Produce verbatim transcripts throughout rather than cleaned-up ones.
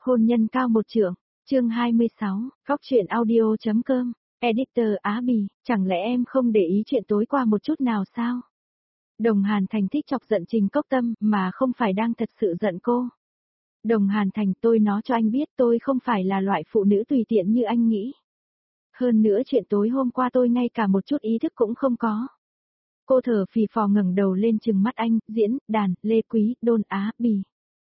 Hôn nhân cao một trượng, chương hai mươi sáu, góc truyện audio.com, editor Á Bì, chẳng lẽ em không để ý chuyện tối qua một chút nào sao? Đồng Hàn Thành thích chọc giận Trình Cốc Tâm mà không phải đang thật sự giận cô. Đồng Hàn Thành, tôi nói cho anh biết tôi không phải là loại phụ nữ tùy tiện như anh nghĩ. Hơn nữa chuyện tối hôm qua tôi ngay cả một chút ý thức cũng không có. Cô thở phì phò ngẩng đầu lên trừng mắt anh, Diễn, Đàn, Lê Quý, Đôn, Á Bì.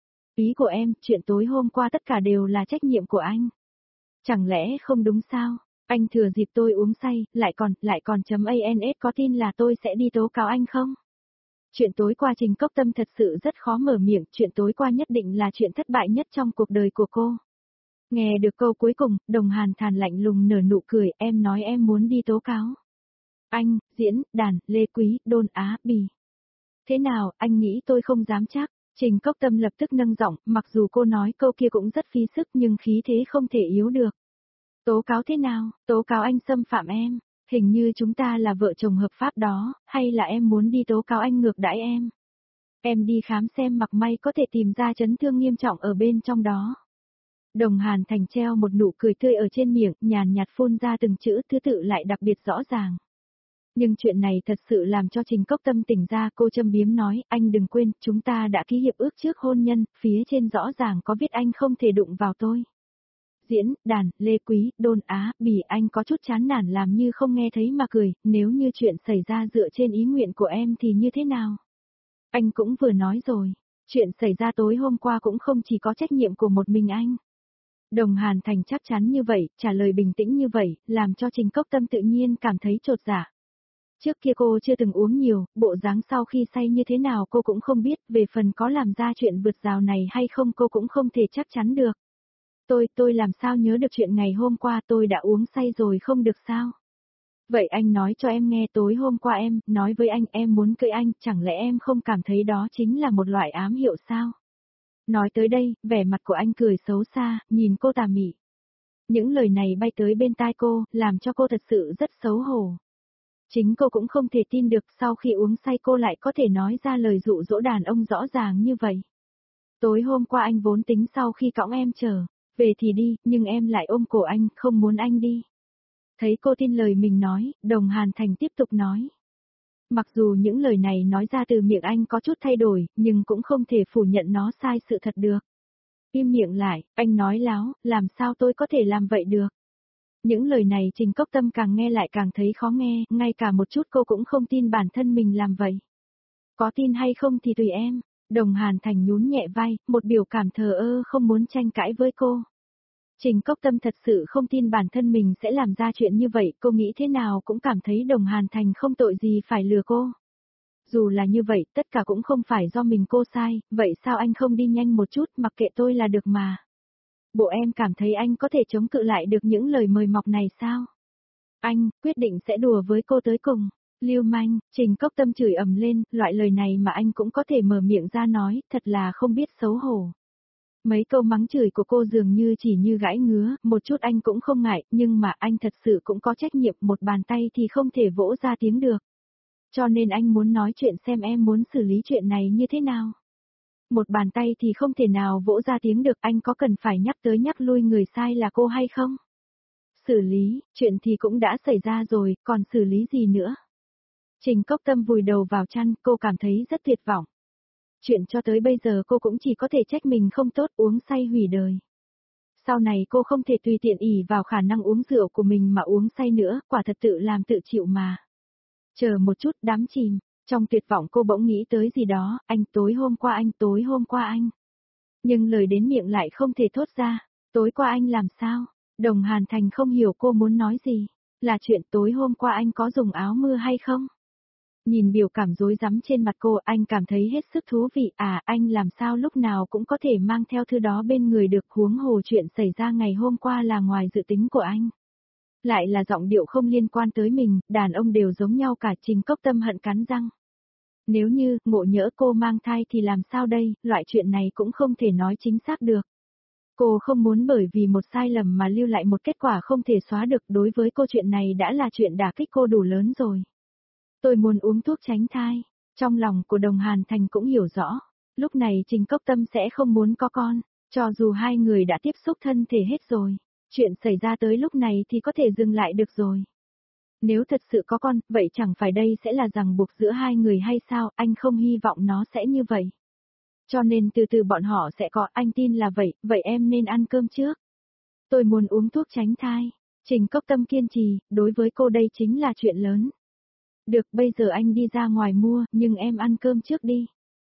Ý của em, chuyện tối hôm qua tất cả đều là trách nhiệm của anh. Chẳng lẽ không đúng sao? Anh thừa dịp tôi uống say, lại còn, lại còn chấm ans có tin là tôi sẽ đi tố cáo anh không? Chuyện tối qua Trình Cốc Tâm thật sự rất khó mở miệng, chuyện tối qua nhất định là chuyện thất bại nhất trong cuộc đời của cô. Nghe được câu cuối cùng, Đồng Hàn Thàn lạnh lùng nở nụ cười, em nói em muốn đi tố cáo. Anh, Diễn, Đàn, Lê Quý, Đôn, Á Bì. Thế nào, anh nghĩ tôi không dám chắc? Trình Cốc Tâm lập tức nâng giọng, mặc dù cô nói câu kia cũng rất phí sức nhưng khí thế không thể yếu được. Tố cáo thế nào, tố cáo anh xâm phạm em, hình như chúng ta là vợ chồng hợp pháp đó, hay là em muốn đi tố cáo anh ngược đãi em? Em đi khám xem mặc may có thể tìm ra chấn thương nghiêm trọng ở bên trong đó. Đồng Hàn Thành treo một nụ cười tươi ở trên miệng, nhàn nhạt phun ra từng chữ thứ tự lại đặc biệt rõ ràng. Nhưng chuyện này thật sự làm cho Trình Cốc Tâm tỉnh ra, cô châm biếm nói, anh đừng quên, chúng ta đã ký hiệp ước trước hôn nhân, phía trên rõ ràng có viết anh không thể đụng vào tôi. Diễn, Đàn, Lê Quý, Đôn, Á Bì, anh có chút chán nản làm như không nghe thấy mà cười, nếu như chuyện xảy ra dựa trên ý nguyện của em thì như thế nào? Anh cũng vừa nói rồi, chuyện xảy ra tối hôm qua cũng không chỉ có trách nhiệm của một mình anh. Đồng Hàn Thành chắc chắn như vậy, trả lời bình tĩnh như vậy, làm cho Trình Cốc Tâm tự nhiên cảm thấy chột dạ. Trước kia cô chưa từng uống nhiều, bộ dáng sau khi say như thế nào cô cũng không biết, về phần có làm ra chuyện vượt rào này hay không cô cũng không thể chắc chắn được. Tôi, tôi làm sao nhớ được chuyện ngày hôm qua tôi đã uống say rồi không được sao? Vậy anh nói cho em nghe tối hôm qua em, nói với anh em muốn cưới anh, chẳng lẽ em không cảm thấy đó chính là một loại ám hiệu sao? Nói tới đây, vẻ mặt của anh cười xấu xa, nhìn cô tà mị. Những lời này bay tới bên tai cô, làm cho cô thật sự rất xấu hổ. Chính cô cũng không thể tin được sau khi uống say cô lại có thể nói ra lời dụ dỗ đàn ông rõ ràng như vậy. Tối hôm qua anh vốn tính sau khi cõng em chờ, về thì đi, nhưng em lại ôm cổ anh, không muốn anh đi. Thấy cô tin lời mình nói, Đồng Hàn Thành tiếp tục nói. Mặc dù những lời này nói ra từ miệng anh có chút thay đổi, nhưng cũng không thể phủ nhận nó sai sự thật được. Im miệng lại, anh nói láo, làm sao tôi có thể làm vậy được? Những lời này Trình Cốc Tâm càng nghe lại càng thấy khó nghe, ngay cả một chút cô cũng không tin bản thân mình làm vậy. Có tin hay không thì tùy em. Đồng Hàn Thành nhún nhẹ vai, một biểu cảm thờ ơ không muốn tranh cãi với cô. Trình Cốc Tâm thật sự không tin bản thân mình sẽ làm ra chuyện như vậy, cô nghĩ thế nào cũng cảm thấy Đồng Hàn Thành không tội gì phải lừa cô. Dù là như vậy, tất cả cũng không phải do mình cô sai, vậy sao anh không đi nhanh một chút, mặc kệ tôi là được mà. Bộ em cảm thấy anh có thể chống cự lại được những lời mời mọc này sao? Anh, quyết định sẽ đùa với cô tới cùng. Lưu manh, Trình Cốc Tâm chửi ầm lên, loại lời này mà anh cũng có thể mở miệng ra nói, thật là không biết xấu hổ. Mấy câu mắng chửi của cô dường như chỉ như gãi ngứa, một chút anh cũng không ngại, nhưng mà anh thật sự cũng có trách nhiệm, một bàn tay thì không thể vỗ ra tiếng được. Cho nên anh muốn nói chuyện xem em muốn xử lý chuyện này như thế nào. Một bàn tay thì không thể nào vỗ ra tiếng được, anh có cần phải nhắc tới nhắc lui người sai là cô hay không? Xử lý, chuyện thì cũng đã xảy ra rồi, còn xử lý gì nữa? Trình Cốc Tâm vùi đầu vào chăn, cô cảm thấy rất tuyệt vọng. Chuyện cho tới bây giờ cô cũng chỉ có thể trách mình không tốt, uống say hủy đời. Sau này cô không thể tùy tiện ỷ vào khả năng uống rượu của mình mà uống say nữa, quả thật tự làm tự chịu mà. Chờ một chút, đắm chìm, trong tuyệt vọng cô bỗng nghĩ tới gì đó, anh tối hôm qua anh tối hôm qua anh. Nhưng lời đến miệng lại không thể thốt ra, tối qua anh làm sao? Đồng Hàn Thành không hiểu cô muốn nói gì, là chuyện tối hôm qua anh có dùng áo mưa hay không? Nhìn biểu cảm rối rắm trên mặt cô, anh cảm thấy hết sức thú vị, à anh làm sao lúc nào cũng có thể mang theo thứ đó bên người được, huống hồ chuyện xảy ra ngày hôm qua là ngoài dự tính của anh. Lại là giọng điệu không liên quan tới mình, đàn ông đều giống nhau cả. Trình Cốc Tâm hận cắn răng. Nếu như, ngộ nhỡ cô mang thai thì làm sao đây, loại chuyện này cũng không thể nói chính xác được. Cô không muốn bởi vì một sai lầm mà lưu lại một kết quả không thể xóa được, đối với cô chuyện này đã là chuyện đả kích cô đủ lớn rồi. Tôi muốn uống thuốc tránh thai, trong lòng của Đồng Hàn Thành cũng hiểu rõ, lúc này Trình Cốc Tâm sẽ không muốn có con. Cho dù hai người đã tiếp xúc thân thể hết rồi, chuyện xảy ra tới lúc này thì có thể dừng lại được rồi. Nếu thật sự có con, vậy chẳng phải đây sẽ là ràng buộc giữa hai người hay sao, anh không hy vọng nó sẽ như vậy. Cho nên từ từ bọn họ sẽ có, anh tin là vậy, vậy em nên ăn cơm trước. Tôi muốn uống thuốc tránh thai. Trình Cốc Tâm kiên trì, đối với cô đây chính là chuyện lớn. Được, bây giờ anh đi ra ngoài mua, nhưng em ăn cơm trước đi.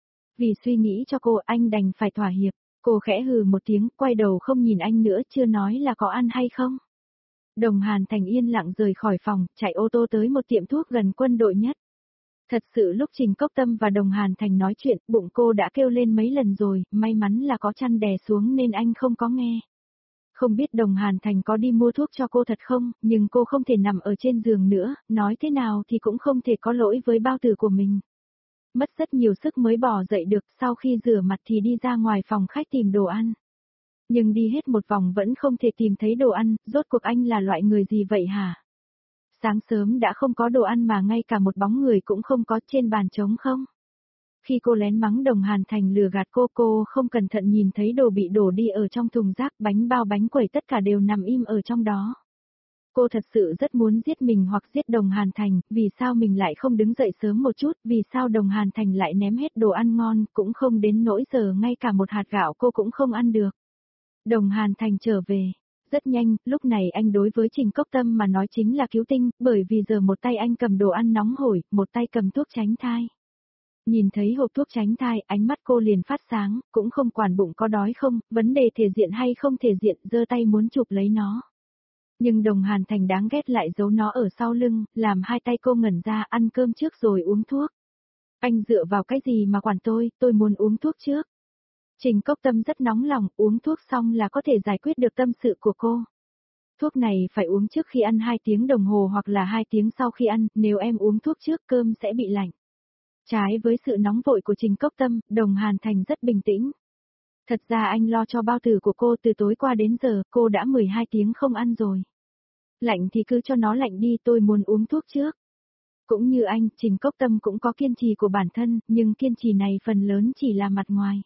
Vì suy nghĩ cho cô, anh đành phải thỏa hiệp. Cô khẽ hừ một tiếng, quay đầu không nhìn anh nữa, chưa nói là có ăn hay không. Đồng Hàn Thành yên lặng rời khỏi phòng, chạy ô tô tới một tiệm thuốc gần quân đội nhất. Thật sự lúc Trình Cốc Tâm và Đồng Hàn Thành nói chuyện, bụng cô đã kêu lên mấy lần rồi, may mắn là có chăn đè xuống nên anh không có nghe. Không biết Đồng Hàn Thành có đi mua thuốc cho cô thật không, nhưng cô không thể nằm ở trên giường nữa, nói thế nào thì cũng không thể có lỗi với bao tử của mình. Mất rất nhiều sức mới bỏ dậy được, sau khi rửa mặt thì đi ra ngoài phòng khách tìm đồ ăn. Nhưng đi hết một vòng vẫn không thể tìm thấy đồ ăn, rốt cuộc anh là loại người gì vậy hả? Sáng sớm đã không có đồ ăn mà ngay cả một bóng người cũng không có, trên bàn trống không. Khi cô lén mắng Đồng Hàn Thành lừa gạt cô, cô không cẩn thận nhìn thấy đồ bị đổ đi ở trong thùng rác, bánh bao bánh quẩy tất cả đều nằm im ở trong đó. Cô thật sự rất muốn giết mình hoặc giết Đồng Hàn Thành, vì sao mình lại không đứng dậy sớm một chút, vì sao Đồng Hàn Thành lại ném hết đồ ăn ngon, cũng không đến nỗi giờ ngay cả một hạt gạo cô cũng không ăn được. Đồng Hàn Thành trở về. Rất nhanh, lúc này anh đối với Trình Cốc Tâm mà nói chính là cứu tinh, bởi vì giờ một tay anh cầm đồ ăn nóng hổi, một tay cầm thuốc tránh thai. Nhìn thấy hộp thuốc tránh thai, ánh mắt cô liền phát sáng, cũng không quản bụng có đói không, vấn đề thể diện hay không thể diện, giơ tay muốn chụp lấy nó. Nhưng Đồng Hàn Thành đáng ghét lại giấu nó ở sau lưng, làm hai tay cô ngẩn ra, ăn cơm trước rồi uống thuốc. Anh dựa vào cái gì mà quản tôi, tôi muốn uống thuốc trước. Trình Cốc Tâm rất nóng lòng, uống thuốc xong là có thể giải quyết được tâm sự của cô. Thuốc này phải uống trước khi ăn hai tiếng đồng hồ hoặc là hai tiếng sau khi ăn, nếu em uống thuốc trước cơm sẽ bị lạnh. Trái với sự nóng vội của Trình Cốc Tâm, Đồng Hàn Thành rất bình tĩnh. Thật ra anh lo cho bao tử của cô, từ tối qua đến giờ, cô đã mười hai tiếng không ăn rồi. Lạnh thì cứ cho nó lạnh đi, tôi muốn uống thuốc trước. Cũng như anh, Trình Cốc Tâm cũng có kiên trì của bản thân, nhưng kiên trì này phần lớn chỉ là mặt ngoài.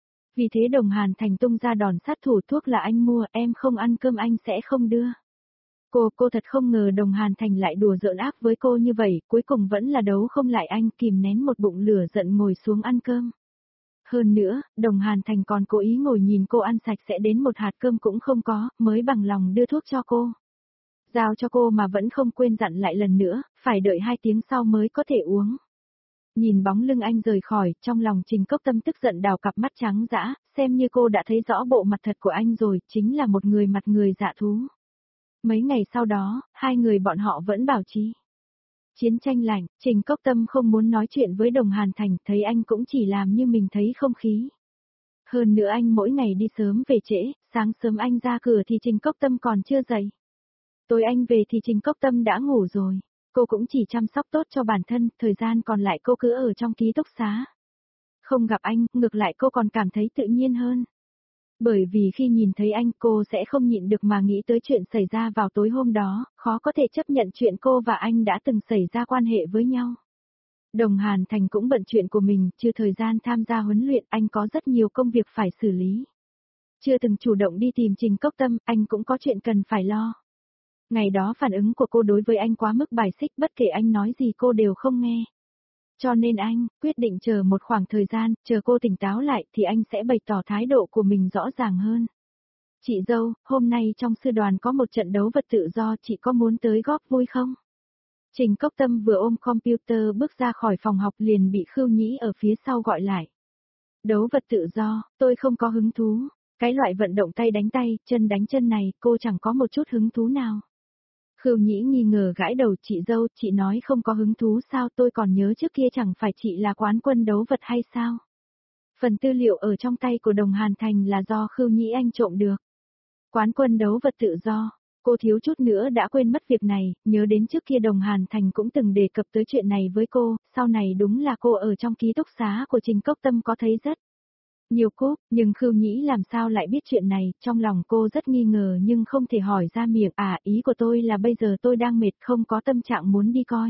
Vì thế Đồng Hàn Thành tung ra đòn sát thủ, thuốc là anh mua, em không ăn cơm anh sẽ không đưa. Cô, cô thật không ngờ Đồng Hàn Thành lại đùa giỡn ác với cô như vậy, cuối cùng vẫn là đấu không lại anh, kìm nén một bụng lửa giận ngồi xuống ăn cơm. Hơn nữa, Đồng Hàn Thành còn cố ý ngồi nhìn cô ăn sạch sẽ đến một hạt cơm cũng không có, mới bằng lòng đưa thuốc cho cô. Giao cho cô mà vẫn không quên dặn lại lần nữa, phải đợi hai tiếng sau mới có thể uống. Nhìn bóng lưng anh rời khỏi, trong lòng Trình Cốc Tâm tức giận đào cặp mắt trắng dã, xem như cô đã thấy rõ bộ mặt thật của anh rồi, chính là một người mặt người dạ thú. Mấy ngày sau đó, hai người bọn họ vẫn bảo trì. Chiến tranh lạnh, Trình Cốc Tâm không muốn nói chuyện với Đồng Hàn Thành, thấy anh cũng chỉ làm như mình thấy không khí. Hơn nữa anh mỗi ngày đi sớm về trễ, sáng sớm anh ra cửa thì Trình Cốc Tâm còn chưa dậy. Tối anh về thì Trình Cốc Tâm đã ngủ rồi. Cô cũng chỉ chăm sóc tốt cho bản thân, thời gian còn lại cô cứ ở trong ký túc xá. Không gặp anh, ngược lại cô còn cảm thấy tự nhiên hơn. Bởi vì khi nhìn thấy anh cô sẽ không nhịn được mà nghĩ tới chuyện xảy ra vào tối hôm đó, khó có thể chấp nhận chuyện cô và anh đã từng xảy ra quan hệ với nhau. Đồng Hàn Thành cũng bận chuyện của mình, chưa thời gian tham gia huấn luyện, anh có rất nhiều công việc phải xử lý. Chưa từng chủ động đi tìm Trình Cốc Tâm, anh cũng có chuyện cần phải lo. Ngày đó phản ứng của cô đối với anh quá mức bài xích, bất kể anh nói gì cô đều không nghe. Cho nên anh, quyết định chờ một khoảng thời gian, chờ cô tỉnh táo lại thì anh sẽ bày tỏ thái độ của mình rõ ràng hơn. Chị dâu, hôm nay trong sư đoàn có một trận đấu vật tự do, chị có muốn tới góp vui không? Trình Cốc Tâm vừa ôm computer bước ra khỏi phòng học liền bị Khưu Nhĩ ở phía sau gọi lại. Đấu vật tự do, tôi không có hứng thú. Cái loại vận động tay đánh tay, chân đánh chân này, cô chẳng có một chút hứng thú nào. Khưu Nhĩ nghi ngờ gãi đầu, chị dâu, chị nói không có hứng thú sao, tôi còn nhớ trước kia chẳng phải chị là quán quân đấu vật hay sao? Phần tư liệu ở trong tay của Đồng Hàn Thành là do Khưu Nhĩ anh trộm được. Quán quân đấu vật tự do, cô thiếu chút nữa đã quên mất việc này, nhớ đến trước kia Đồng Hàn Thành cũng từng đề cập tới chuyện này với cô, sau này đúng là cô ở trong ký túc xá của Trình Cốc Tâm có thấy rất nhiều cúp, nhưng Khưu Nhĩ làm sao lại biết chuyện này, trong lòng cô rất nghi ngờ nhưng không thể hỏi ra miệng, à ý của tôi là bây giờ tôi đang mệt không có tâm trạng muốn đi coi.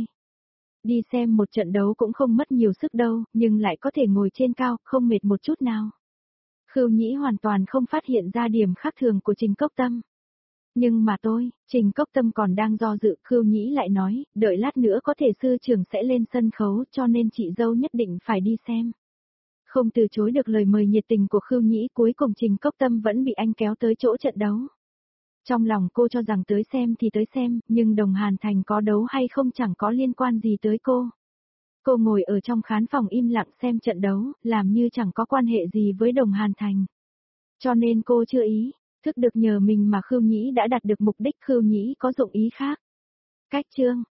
Đi xem một trận đấu cũng không mất nhiều sức đâu, nhưng lại có thể ngồi trên cao, không mệt một chút nào. Khưu Nhĩ hoàn toàn không phát hiện ra điểm khác thường của Trình Cốc Tâm. Nhưng mà tôi, Trình Cốc Tâm còn đang do dự, Khưu Nhĩ lại nói, đợi lát nữa có thể sư trưởng sẽ lên sân khấu cho nên chị dâu nhất định phải đi xem. Không từ chối được lời mời nhiệt tình của Khưu Nhĩ, cuối cùng Trình Cốc Tâm vẫn bị anh kéo tới chỗ trận đấu. Trong lòng cô cho rằng tới xem thì tới xem, nhưng Đồng Hàn Thành có đấu hay không chẳng có liên quan gì tới cô. Cô ngồi ở trong khán phòng im lặng xem trận đấu, làm như chẳng có quan hệ gì với Đồng Hàn Thành. Cho nên cô chưa ý thức được nhờ mình mà Khưu Nhĩ đã đạt được mục đích, Khưu Nhĩ có dụng ý khác. Cách chương